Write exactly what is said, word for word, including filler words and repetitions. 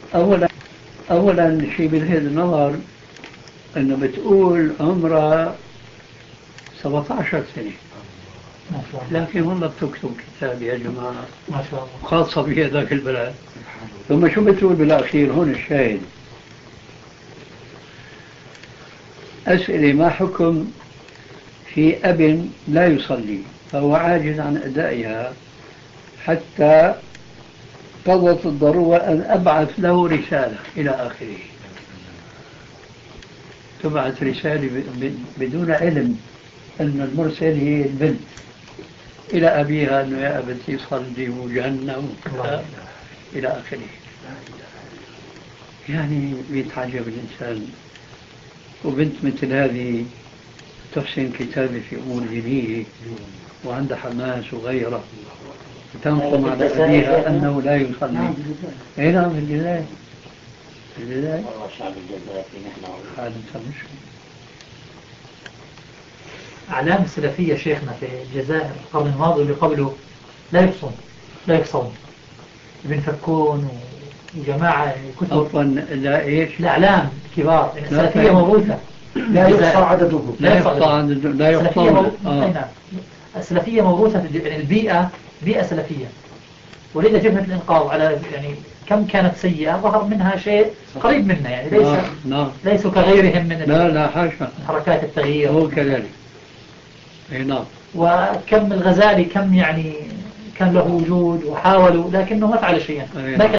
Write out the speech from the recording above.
أولا أولا شيء بلفت النظر أنه بتقول عمرها سبعة عشر سنة، ما شاء الله. لكن والله بتكتب كتاب يا جماعة ما شاء الله. خاصة في هذاك البلد. ثم شو بتقول بالأخير هون الشاهد؟ أسئلة ما حكم في أب لا يصلي فهو عاجز عن أدائها حتى قضت الضرورة أن أبعث له رسالة إلى آخره. تبعث رسالة بدون علم أن المرسل هي البنت إلى أبيها أنه يا أبتي صلي وجهنم إلى آخره. يعني بيتعجب الإنسان. وبنت مثل هذه تحسن كتابة في أمور دينية وعندها حماس وغيره، تنقم على أبيها أنه لا يصلي. أي نعم في الجزائر. في الجزائر والله شعب الجزائر نحن حال مش أعلام السلفية شيخنا في الجزائر القرن الماضي اللي قبله لا يقصون لا يقصون ابن فكون وجماعة كتب عفوا لا إيش الأعلام كبار السلفية موروثة لا يحصى عدده لا يحصى عدده لا يحصى آه. السلفية موروثة في البيئة بيئة سلفية، ولذا جبهة الإنقاذ على يعني كم كانت سيئة ظهر منها شيء قريب منا، يعني ليس نعم. نعم. ليسوا كغيرهم من لا لا حاشا حركات التغيير. هو كذلك. اي نعم. وكم الغزالي كم يعني كان له وجود وحاولوا لكنه ما فعل شيئا.